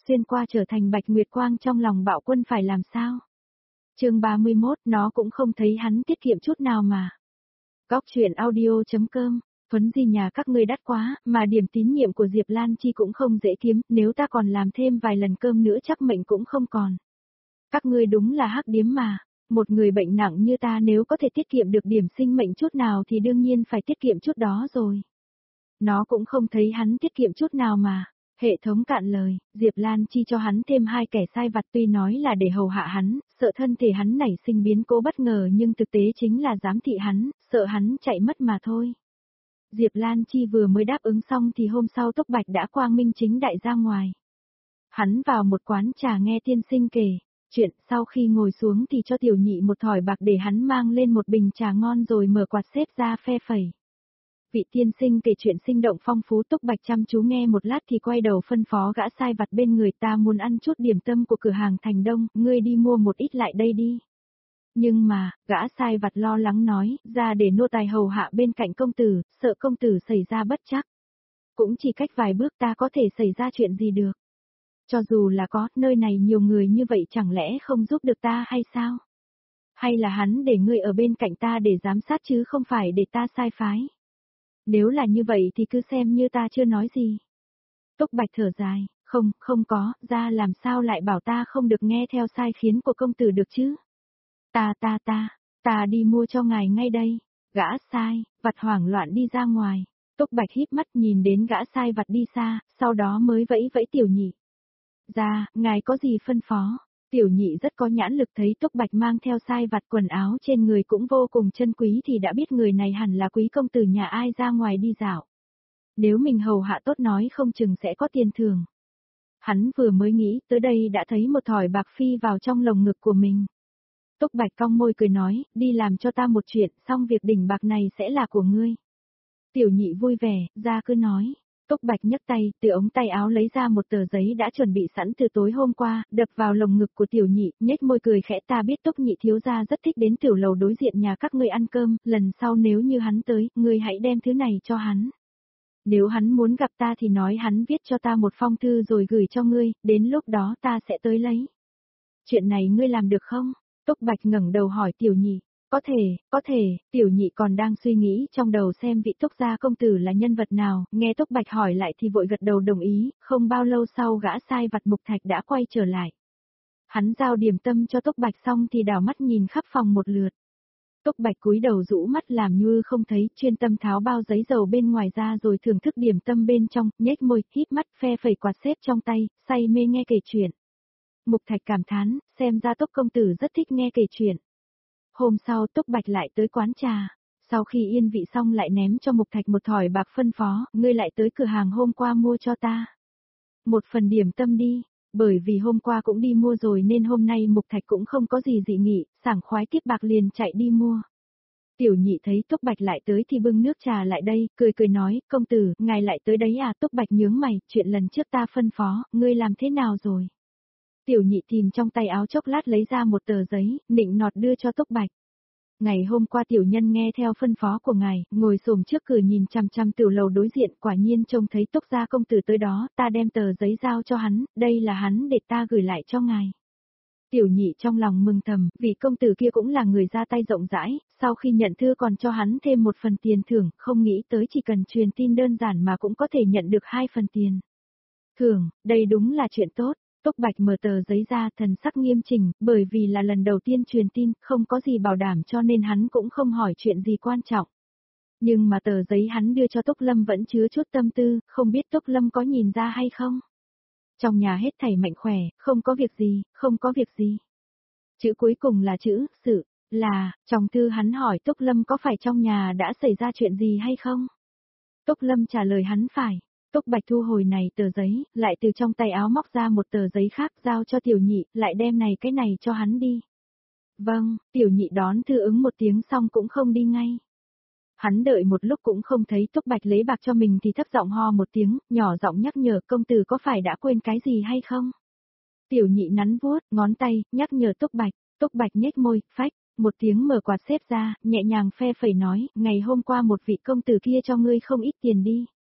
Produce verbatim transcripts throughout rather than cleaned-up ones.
xuyên qua trở thành bạch nguyệt quang trong lòng Bạo Quân phải làm sao? Chương ba mươi mốt, nó cũng không thấy hắn tiết kiệm chút nào mà. Góc truyện audio chấm com, Thuấn Di nhà các ngươi đắt quá, mà điểm tín nhiệm của Diệp Lan Chi cũng không dễ kiếm, nếu ta còn làm thêm vài lần cơm nữa chắc mệnh cũng không còn. Các ngươi đúng là hắc điếm mà, một người bệnh nặng như ta nếu có thể tiết kiệm được điểm sinh mệnh chút nào thì đương nhiên phải tiết kiệm chút đó rồi. Nó cũng không thấy hắn tiết kiệm chút nào mà. Hệ thống cạn lời, Diệp Lan Chi cho hắn thêm hai kẻ sai vặt tuy nói là để hầu hạ hắn, sợ thân thể hắn nảy sinh biến cố bất ngờ nhưng thực tế chính là giám thị hắn, sợ hắn chạy mất mà thôi. Diệp Lan Chi vừa mới đáp ứng xong thì hôm sau Túc Bạch đã quang minh chính đại ra ngoài. Hắn vào một quán trà nghe tiên sinh kể chuyện, sau khi ngồi xuống thì cho tiểu nhị một thỏi bạc để hắn mang lên một bình trà ngon rồi mở quạt xếp ra phe phẩy. Vị tiên sinh kể chuyện sinh động phong phú. Túc Bạch chăm chú nghe một lát thì quay đầu phân phó gã sai vặt bên người, ta muốn ăn chút điểm tâm của cửa hàng Thành Đông, ngươi đi mua một ít lại đây đi. Nhưng mà, gã sai vặt lo lắng nói, ra để nô tài hầu hạ bên cạnh công tử, sợ công tử xảy ra bất trắc. Cũng chỉ cách vài bước ta có thể xảy ra chuyện gì được. Cho dù là có, nơi này nhiều người như vậy chẳng lẽ không giúp được ta hay sao? Hay là hắn để ngươi ở bên cạnh ta để giám sát chứ không phải để ta sai phái? Nếu là như vậy thì cứ xem như ta chưa nói gì. Túc Bạch thở dài, không, không có, ra làm sao lại bảo ta không được nghe theo sai khiến của công tử được chứ? Ta ta ta, ta đi mua cho ngài ngay đây. Gã sai, vặt hoảng loạn đi ra ngoài. Túc Bạch híp mắt nhìn đến gã sai vặt đi xa, sau đó mới vẫy vẫy tiểu nhị. Ra, ngài có gì phân phó? Tiểu nhị rất có nhãn lực, thấy Túc Bạch mang theo sai vặt quần áo trên người cũng vô cùng chân quý thì đã biết người này hẳn là quý công tử nhà ai ra ngoài đi dạo. Nếu mình hầu hạ tốt nói không chừng sẽ có tiền thưởng. Hắn vừa mới nghĩ tới đây đã thấy một thỏi bạc phi vào trong lồng ngực của mình. Túc Bạch cong môi cười nói, đi làm cho ta một chuyện, xong việc đỉnh bạc này sẽ là của ngươi. Tiểu nhị vui vẻ, ra cứ nói. Túc Bạch nhấc tay, từ ống tay áo lấy ra một tờ giấy đã chuẩn bị sẵn từ tối hôm qua, đập vào lồng ngực của tiểu nhị, nhếch môi cười khẽ, ta biết Túc nhị thiếu gia rất thích đến tiểu lầu đối diện nhà các ngươi ăn cơm, lần sau nếu như hắn tới, ngươi hãy đem thứ này cho hắn. Nếu hắn muốn gặp ta thì nói hắn viết cho ta một phong thư rồi gửi cho ngươi, đến lúc đó ta sẽ tới lấy. Chuyện này ngươi làm được không? Túc Bạch ngẩng đầu hỏi tiểu nhị. Có thể, có thể, tiểu nhị còn đang suy nghĩ trong đầu xem vị Túc gia công tử là nhân vật nào, nghe Túc Bạch hỏi lại thì vội gật đầu đồng ý, không bao lâu sau gã sai vặt Mục Thạch đã quay trở lại. Hắn giao điểm tâm cho Túc Bạch xong thì đảo mắt nhìn khắp phòng một lượt. Túc Bạch cúi đầu rũ mắt làm như không thấy, chuyên tâm tháo bao giấy dầu bên ngoài ra rồi thưởng thức điểm tâm bên trong, nhếch môi, híp mắt, phe phẩy quạt xếp trong tay, say mê nghe kể chuyện. Mục Thạch cảm thán, xem ra Túc công tử rất thích nghe kể chuyện. Hôm sau Túc Bạch lại tới quán trà, sau khi yên vị xong lại ném cho Mục Thạch một thỏi bạc phân phó, ngươi lại tới cửa hàng hôm qua mua cho ta. Một phần điểm tâm đi, bởi vì hôm qua cũng đi mua rồi nên hôm nay Mục Thạch cũng không có gì dị nghị, sảng khoái tiếp bạc liền chạy đi mua. Tiểu nhị thấy Túc Bạch lại tới thì bưng nước trà lại đây, cười cười nói, công tử, ngài lại tới đấy à? Túc Bạch nhướng mày, chuyện lần trước ta phân phó, ngươi làm thế nào rồi? Tiểu nhị tìm trong tay áo chốc lát lấy ra một tờ giấy, nịnh nọt đưa cho Túc Bạch. Ngày hôm qua tiểu nhân nghe theo phân phó của ngài, ngồi xổm trước cửa nhìn chằm chằm tiểu lầu đối diện, quả nhiên trông thấy Túc gia công tử tới đó, ta đem tờ giấy giao cho hắn, đây là hắn để ta gửi lại cho ngài. Tiểu nhị trong lòng mừng thầm, vì công tử kia cũng là người ra tay rộng rãi, sau khi nhận thư còn cho hắn thêm một phần tiền thưởng, không nghĩ tới chỉ cần truyền tin đơn giản mà cũng có thể nhận được hai phần tiền thưởng, đây đúng là chuyện tốt. Túc Bạch mở tờ giấy ra, thần sắc nghiêm chỉnh, bởi vì là lần đầu tiên truyền tin, không có gì bảo đảm cho nên hắn cũng không hỏi chuyện gì quan trọng. Nhưng mà tờ giấy hắn đưa cho Túc Lâm vẫn chứa chút tâm tư, không biết Túc Lâm có nhìn ra hay không? Trong nhà hết thảy mạnh khỏe, không có việc gì, không có việc gì. Chữ cuối cùng là chữ, sự, là, trong thư hắn hỏi Túc Lâm có phải trong nhà đã xảy ra chuyện gì hay không? Túc Lâm trả lời hắn phải. Túc Bạch thu hồi này tờ giấy, lại từ trong tay áo móc ra một tờ giấy khác giao cho tiểu nhị, lại đem này cái này cho hắn đi. Vâng, tiểu nhị đón thư ứng một tiếng xong cũng không đi ngay. Hắn đợi một lúc cũng không thấy Túc Bạch lấy bạc cho mình thì thấp giọng ho một tiếng, nhỏ giọng nhắc nhở công tử có phải đã quên cái gì hay không? Tiểu nhị nắn vuốt, ngón tay, nhắc nhở Túc Bạch, Túc Bạch nhếch môi, phách, một tiếng mở quạt xếp ra, nhẹ nhàng phe phẩy nói, ngày hôm qua một vị công tử kia cho ngươi không ít tiền đi.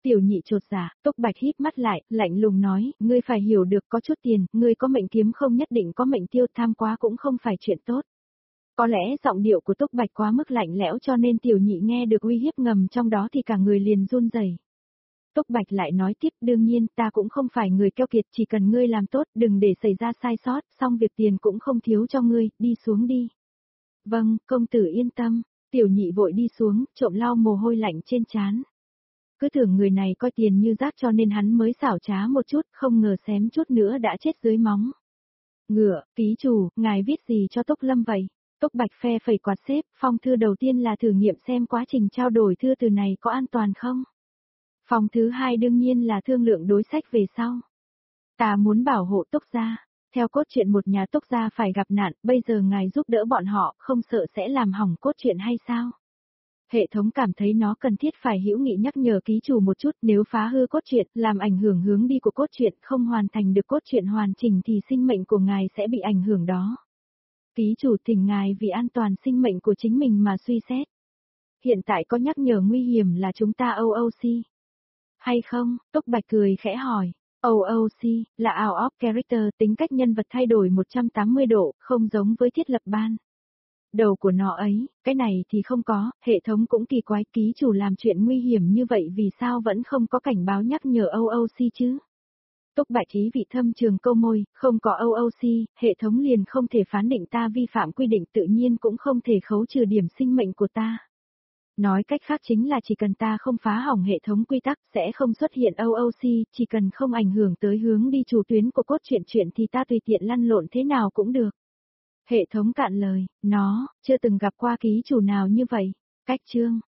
Tiểu nhị chột dạ, Túc Bạch híp mắt lại, lạnh lùng nói, ngươi phải hiểu được có chút tiền, ngươi có mệnh kiếm không nhất định có mệnh tiêu, tham quá cũng không phải chuyện tốt. Có lẽ giọng điệu của Túc Bạch quá mức lạnh lẽo cho nên tiểu nhị nghe được uy hiếp ngầm trong đó thì cả người liền run rẩy. Túc Bạch lại nói tiếp, đương nhiên ta cũng không phải người keo kiệt, chỉ cần ngươi làm tốt, đừng để xảy ra sai sót, xong việc tiền cũng không thiếu cho ngươi, đi xuống đi. Vâng, công tử yên tâm, tiểu nhị vội đi xuống, trộm lau mồ hôi lạnh trên trán. Cứ tưởng người này coi tiền như rác cho nên hắn mới xảo trá một chút, không ngờ xém chút nữa đã chết dưới móng. Ngựa, ký chủ, ngài viết gì cho Túc Lâm vậy? Túc Bạch phe phẩy quạt xếp, phong thư đầu tiên là thử nghiệm xem quá trình trao đổi thư từ này có an toàn không? Phong thứ hai đương nhiên là thương lượng đối sách về sau. Ta muốn bảo hộ Túc gia. Theo cốt truyện một nhà Túc gia phải gặp nạn, bây giờ ngài giúp đỡ bọn họ, không sợ sẽ làm hỏng cốt truyện hay sao? Hệ thống cảm thấy nó cần thiết phải hữu nghị nhắc nhở ký chủ một chút, nếu phá hư cốt truyện, làm ảnh hưởng hướng đi của cốt truyện, không hoàn thành được cốt truyện hoàn chỉnh thì sinh mệnh của ngài sẽ bị ảnh hưởng đó. Ký chủ thỉnh ngài vì an toàn sinh mệnh của chính mình mà suy xét. Hiện tại có nhắc nhở nguy hiểm là chúng ta o o xê. Hay không? Túc Bạch cười khẽ hỏi. o o xê là out of character, tính cách nhân vật thay đổi một trăm tám mươi độ, không giống với thiết lập ban đầu của nó ấy, cái này thì không có, hệ thống cũng kỳ quái, ký chủ làm chuyện nguy hiểm như vậy vì sao vẫn không có cảnh báo nhắc nhở o o xê chứ? Túc Bạch ý vị thâm trường câu môi, không có o o xê, hệ thống liền không thể phán định ta vi phạm quy định, tự nhiên cũng không thể khấu trừ điểm sinh mệnh của ta. Nói cách khác chính là chỉ cần ta không phá hỏng hệ thống quy tắc sẽ không xuất hiện o o xê, chỉ cần không ảnh hưởng tới hướng đi chủ tuyến của cốt truyện chuyện thì ta tùy tiện lăn lộn thế nào cũng được. Hệ thống cạn lời, nó, chưa từng gặp qua ký chủ nào như vậy. Cách chương.